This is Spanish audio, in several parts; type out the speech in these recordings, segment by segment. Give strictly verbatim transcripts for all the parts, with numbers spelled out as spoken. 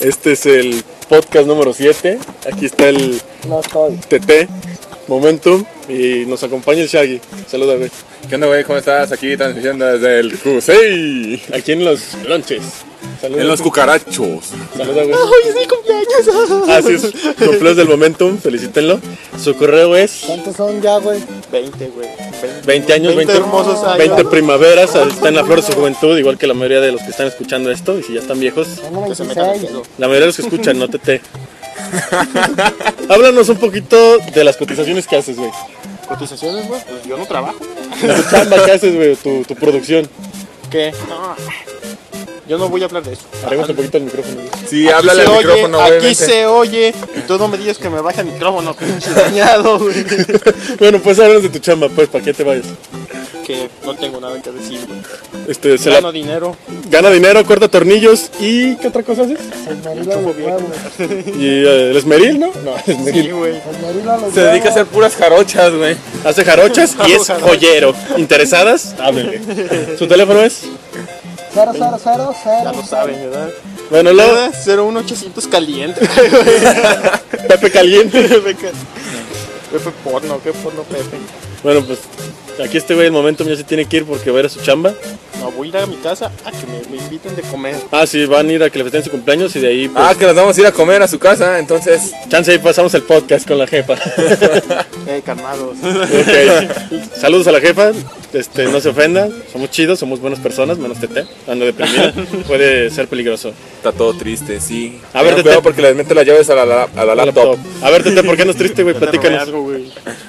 Este es el podcast número siete. Aquí está el No estoy. T T, Momentum, y nos acompaña el Shaggy. Saluda, güey. ¿Qué onda, güey? ¿Cómo estás? Aquí transmitiendo desde el Cusey. Aquí en los lonches. Saluda. En los cucarachos. Saluda, güey. ¡Ay, es mi cumpleaños! Ah, sí, es cumpleaños del Momentum, felicítenlo. Su correo es ¿Cuántos son ya, güey? veinte, güey. veinte años, veinte, hermosos años. veinte primaveras, está en la flor de su juventud, igual que la mayoría de los que están escuchando esto. Y si ya están viejos, Tengo Que se metan al veintiséis. dedo. la mayoría de los que escuchan, no T T. Háblanos un poquito de las cotizaciones que haces, güey. ¿Cotizaciones, güey? Pues yo no trabajo. De tu chamba que haces, güey, tu, tu producción. ¿Qué? No. Yo no voy a hablar de eso. Arréglate un poquito el micrófono, güey. Sí, Aquí háblale se al oye, micrófono, Aquí obviamente. se oye. Y tú no me digas que me baja el micrófono, pinche dañado, güey. Bueno, pues háblanos de tu chamba, pues, ¿para qué te vayas? Que no tengo nada que decir, güey. Este, se Gano la, dinero. gana dinero, corta tornillos y... ¿qué otra cosa haces? Esmerila de pueblo. ¿Y eh, el esmeril, no? No, el esmeril. Sí, güey. Esmerila los Se dedica a hacer puras jarochas, güey. Hace jarochas y es joyero. ¿Interesadas? Háblenle. ¿Su teléfono es? cero cero cero cero. Ya lo saben, ¿verdad? Bueno, luego, Nada, cero uno ochocientos caliente. Pepe Caliente. Pepe porno, ¿qué porno, Pepe? Bueno, pues, aquí este güey, el momento ya se tiene que ir porque va a ir a su chamba. No, voy a ir a mi casa a que me, me inviten de comer. Ah, sí, van a ir a que le festen su cumpleaños y de ahí, pues, Ah, que nos vamos a ir a comer a su casa, entonces. chance ahí pasamos el podcast con la jefa. Eh, calmados. Ok. Saludos a la jefa, este, no se ofenda, somos chidos, somos buenas personas, menos T T, ando deprimido, puede ser peligroso. Está todo triste, sí. A ver, Tengan Tete. cuidado porque les mete las llaves a la, la- a la A laptop. A ver, T T, ¿por qué andas triste, güey? Ya te robé Platícanos. algo, güey.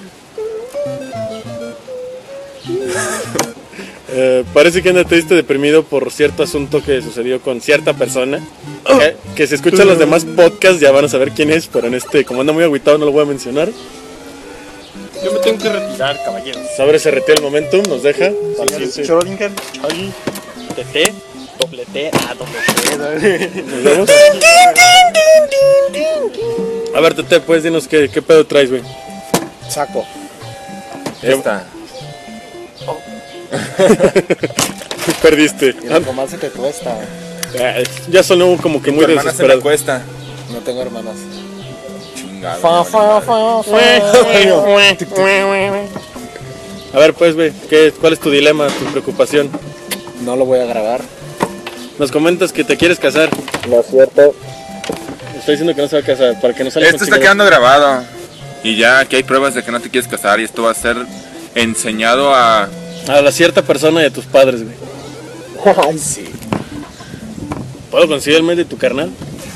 Eh, parece que anda triste, deprimido por cierto asunto que sucedió con cierta persona. Que, que si escuchan los demás podcasts ya van a saber quién es, pero en este, como anda muy agüitado, no lo voy a mencionar. Yo me tengo que retirar, caballeros. Sobre se retira el momentum, nos deja. Señores Schrödinger, Chaggy, T T, doble T, ah, doble T. Nos vemos. A ver, Tete, pues dinos qué, qué pedo traes, güey. Saco. Esta. Perdiste. Y el romance te cuesta. Ah, ya sonó como que Tu muy hermana se me desesperado. cuesta. No tengo hermanas. Chingado. Fa, fa, fa, fa. A ver, pues, güey, ¿qué- ¿cuál es tu dilema, tu preocupación? No lo voy a grabar. Nos comentas que te quieres casar. Lo cierto. Estoy diciendo que no se va a casar, para que no salga Esto con está chingaderas. quedando grabado. Y ya aquí hay pruebas de que no te quieres casar y esto va a ser enseñado a... A la cierta persona y a tus padres, güey. Ay, sí. ¿Puedo conseguir el mail de tu carnal?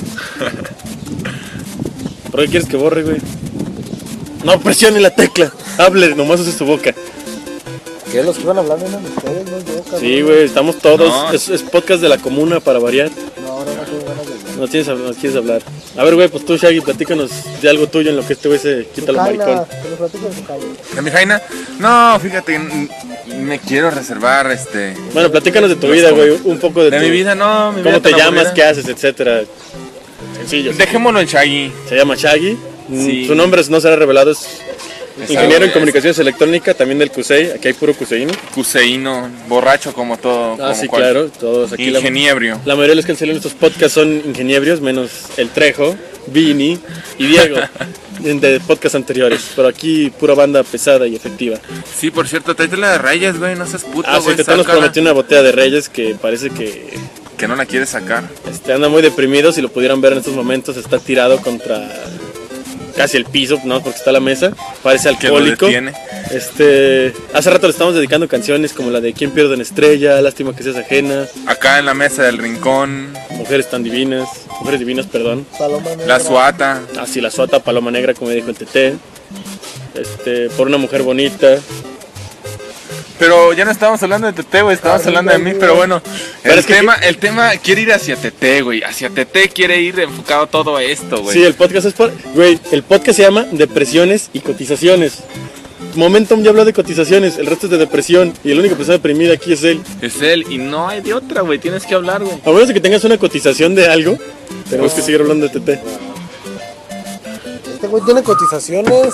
¿Por qué quieres que borre, güey? No presione la tecla. Hable, nomás use su boca. ¿Qué? Los que iban hablando eran ustedes, no yo, cabrón. Sí, güey, estamos todos. No. Es, es podcast de la comuna para variar. No, ahora no tengo ganas de hablar. No tienes, no quieres hablar. A ver, güey, pues tú, Shaggy, platícanos de algo tuyo en lo que este güey se quita los Jaina, maricón. que nos platiquen su calle. ¿De mi Jaina? No, fíjate, n- me quiero reservar este... Bueno, platícanos de tu vida, güey, un poco de, De tu, mi vida, no, mi vida cómo te tan llamas, aburrida. qué haces, etcétera. Sencillo. Dejémoslo en Shaggy. Se llama Shaggy. Mm, Sí. Su nombre no será revelado, es ingeniero en Es comunicaciones electrónicas, también del Cusey. Aquí hay puro cuseíno. Cuseíno, borracho como todo. Ah, como sí, cual- claro, todos aquí. La, Ingeniebrio. la mayoría de los que han salido en estos podcasts son ingeniebrios, menos el Trejo, Vini y Diego, de podcasts anteriores. Pero aquí pura banda pesada y efectiva. Sí, por cierto, tráete la de Reyes, güey, no seas puto, Ah, sí, güey, que te nos sácala. prometió una botella de Reyes que parece que Que no la quieres sacar. este, anda muy deprimido. Si lo pudieran ver en estos momentos, está tirado contra casi el piso, no porque está a la mesa. Parece Que lo alcohólico. detiene. Este, hace rato le estamos dedicando canciones como la de ¿Quién pierde una estrella? Lástima que seas ajena. Acá en la mesa del rincón, Mujeres tan divinas, mujeres divinas, perdón. Paloma negra. la suata. Así la suata, paloma negra, como dijo el T T. Este, por una mujer bonita. Pero ya no estábamos hablando de Tete, güey, estábamos Arriba, hablando de mí, arriba. pero bueno. Pero El es que- tema, el tema quiere ir hacia Tete, güey. Hacia Tete quiere ir enfocado todo esto, güey. Sí, el podcast es por. Güey, el podcast se llama Depresiones y Cotizaciones. Momentum ya habló de cotizaciones, el resto es de depresión. Y el único persona deprimida aquí es él. Es él, y no hay de otra, güey. Tienes que hablar, güey. A menos de que tengas una cotización de algo, tenemos que seguir hablando de T T. Este güey tiene cotizaciones.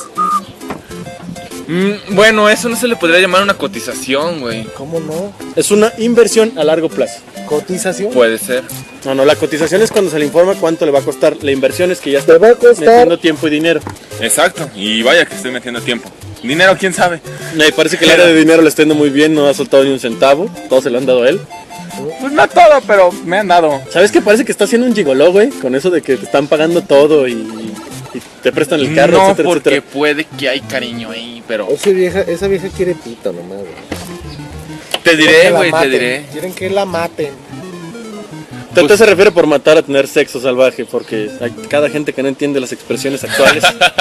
Mm, bueno, eso no se le podría llamar una cotización, güey. ¿Cómo no? Es una inversión a largo plazo. ¿Cotización? Puede ser. No, no, la cotización es cuando se le informa cuánto le va a costar. La inversión es que ya Te está va a costar. metiendo tiempo y dinero. Exacto. Y vaya que estoy metiendo tiempo. Dinero, quién sabe. Me parece que el área de dinero le está yendo muy bien, no ha soltado ni un centavo. Todo se lo han dado a él. Pues no todo, pero me han dado. ¿Sabes qué? Parece que está haciendo un gigoló, güey. Con eso de que te están pagando todo y, y te prestan el carro, No, etcétera, porque etcétera. puede que hay cariño ahí, pero... Esa vieja, esa vieja quiere pito nomás, güey. Te Quieren diré, que la güey, te maten, diré. Quieren que la maten. Tete se refiere por matar a tener sexo salvaje, porque hay cada gente que no entiende las expresiones actuales.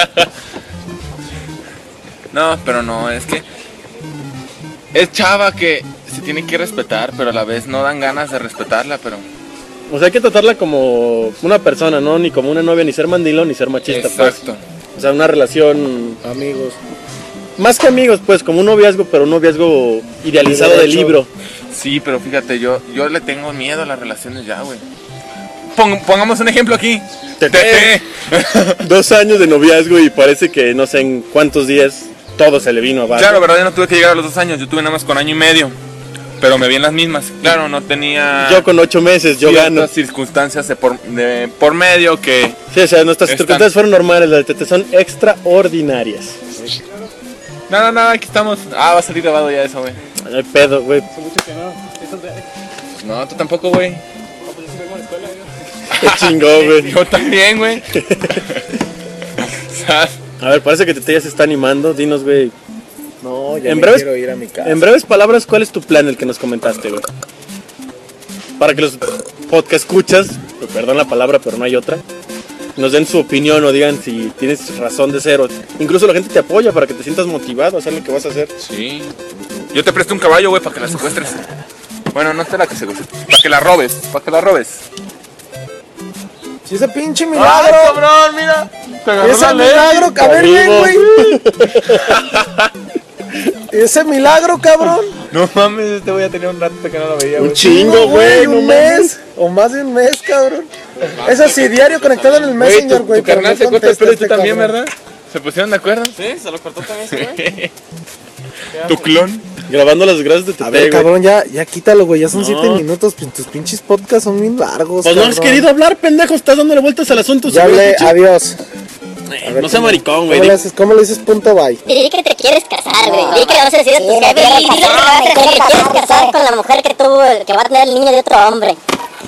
No, pero no, es que... Es chava que se tiene que respetar, pero a la vez no dan ganas de respetarla, pero... O sea, hay que tratarla como una persona, ¿no? Ni como una novia, ni ser mandilón, ni ser machista, Exacto. pues. O sea, una relación... Amigos. Más que amigos, pues, como un noviazgo, pero un noviazgo idealizado De de derecho. libro. Sí, pero fíjate, yo, yo le tengo miedo a las relaciones ya, güey. Pon- pongamos un ejemplo aquí. Tete. Dos años de noviazgo y parece que no sé en cuántos días todo se le vino abajo. Claro, verdad, yo no tuve que llegar a los dos años, yo tuve nada más con año y medio. Pero me vi en las mismas. Claro, no tenía... Yo con ocho meses, yo ciertas gano. circunstancias de por, de por medio que... Sí, o sea, nuestras Están- circunstancias fueron normales, las de Tete son extraordinarias. No, no, no, aquí estamos. Ah, va a salir grabado ya eso, güey. No hay pedo, güey. No, tú tampoco, güey. Qué chingón, güey. Yo también, güey. ¿Sabes? A ver, parece que Tete ya se está animando. Dinos, güey. No, ya En me breves- quiero ir a mi casa. En breves palabras, ¿cuál es tu plan, el que nos comentaste, güey? Para que los podcast escuchas, perdón la palabra, pero no hay otra, nos den su opinión o digan si tienes razón de ser. O incluso la gente te apoya para que te sientas motivado a hacer lo que vas a hacer. Sí. Yo te presto un caballo, güey, para que la secuestres. Bueno, no es la que secuestres. Para que la robes, para que la robes. Si ese pinche ¡Ay, milagro. cabrón, mira! Te agarró Ese la ley. milagro, a ver, ven, Vivo. güey. Ese milagro, cabrón. No mames, este voy a tener un rato que no lo veía, Un güey. chingo, güey. un no mames. mes. O más de un mes, cabrón. Es así, diario conectado en el Güey, Messenger, tu, güey. tu pero carnal no se corta el contesta pelo y tú este también, cabrón. ¿verdad? ¿Se pusieron de acuerdo? Sí, se lo cortó también ese güey. ¿Tu clon? Grabando las gracias de Tete, A ver, güey. cabrón, ya, ya quítalo, güey. Ya son No. siete minutos. pin- Tus pinches podcasts son bien largos. Pues no has cabrón. querido hablar, pendejo. Estás dándole vueltas al asunto. Ya seguro, hablé, pinche- adiós. Eh, A ver, No sea ¿cómo- maricón, güey. ¿Cómo le haces? ¿Cómo le dices punto bye? Di que te quieres casar, güey. Di que le vas a decir a tus jefes. Di que te quieres casar con la mujer que tuvo, el que va a tener el niño de otro hombre.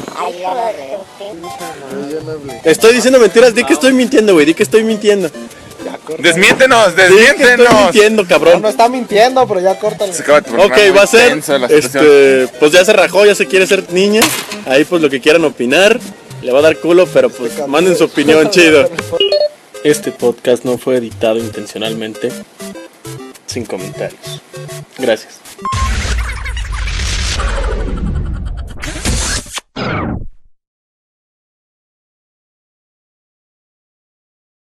Estoy diciendo mentiras. Di que estoy mintiendo, güey. Di que estoy mintiendo. Desmiéntenos, Di que estoy desmiéntenos. mintiendo, No, cabrón. no está mintiendo, pero ya córtalo. Se acaba de tornar Ok, muy va a ser, tensa la situación. este, pues ya se rajó, ya se quiere ser niña. Ahí pues lo que quieran opinar, le va a dar culo, pero pues manden su opinión, chido. Este podcast no fue editado intencionalmente, sin comentarios. Gracias.